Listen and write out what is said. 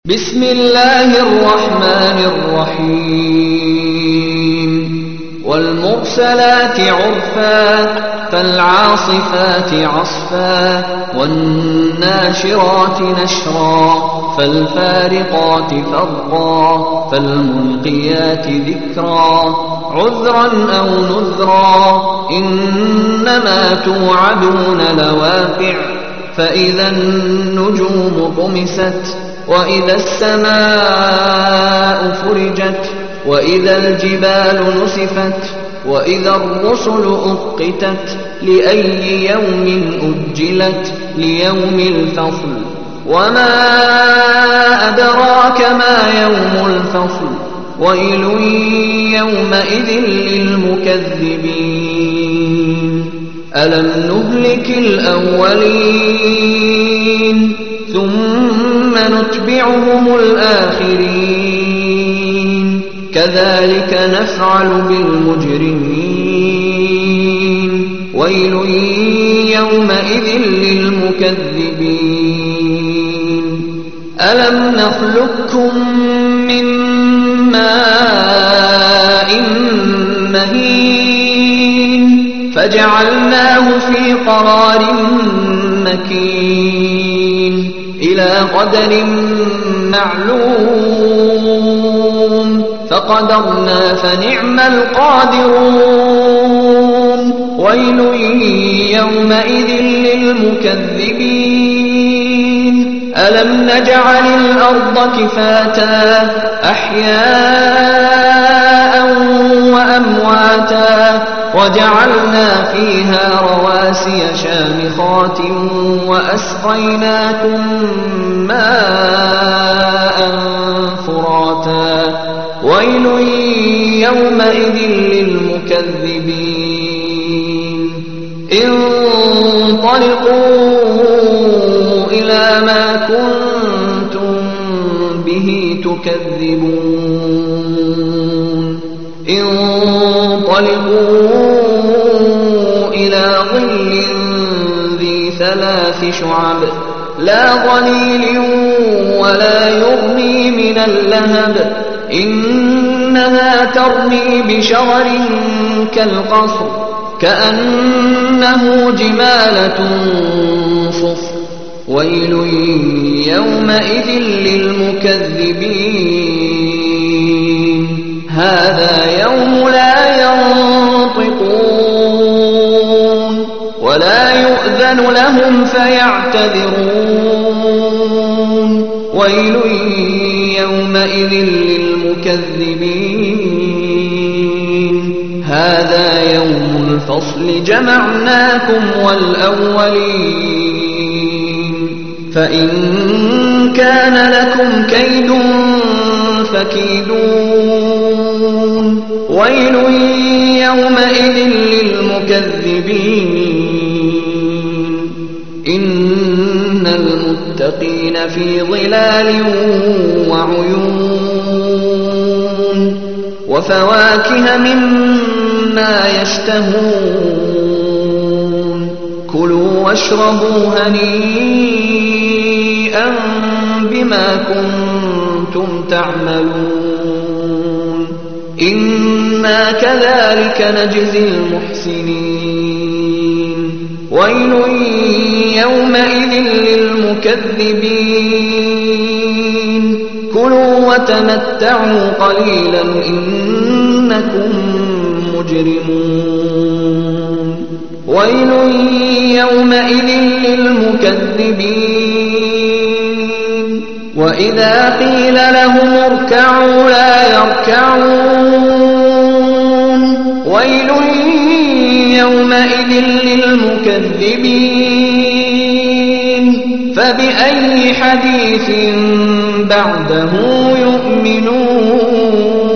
بسم الله الرحمن الرحيم والمرسلات عرفا فالعاصفات عصفا والناشرات نشرا فالفارقات فرقا فالملقيات ذكرا عذرا أو نذرا إنما توعدون لواقع فإذا النجوم طمست وإذا السماء فرجت وإذا الجبال نسفت وإذا الرسل أقتت لأي يوم أجلت ليوم الفصل وما أدراك ما يوم الفصل ويل يومئذ للمكذبين ألم نهلك الأولين ثم نتبعهم الآخرين كذلك نفعل بالمجرمين ويل يومئذ للمكذبين ألم نخلقكم من ماء مهين فجعلناه في قرار مكين إلى قدر معلوم فقدرنا فنعم القادرون ويل يومئذ للمكذبين ألم نجعل الأرض كفاتا أحياء وأمواتا وجعلنا فيها رواسي شامخات وأسقيناكم ماء فراتا ويل يومئذ للمكذبين انطلقوا إلى ما كنتم به تكذبون انطلقوا إلى ظل ذي ثلاث شعب لا ظليل ولا يغني من اللهب إنها ترمي بشرر كالقصر كأنه جمالة صفر ويل يومئذ للمكذبين هذا يوم لا ينطقون ولا يؤذن لهم فيعتذرون ويل يومئذ للمكذبين هذا يوم الفصل جمعناكم والأولين فإن كان لكم كيد فكيدون ويل يومئذ للمكذبين إن المتقين في ظلال وعيون وفواكه مما يشتهون كلوا واشربوا هنيئا بما كنتم تعملون إنا كذلك نجزي المحسنين ويل يومئذ للمكذبين كلوا وتمتعوا قليلا إنكم مجرمون ويل يومئذ للمكذبين وإذا قيل لهم اركعوا لا يركعون ويل يومئذ للمكذبين فبأي حديث بعده يؤمنون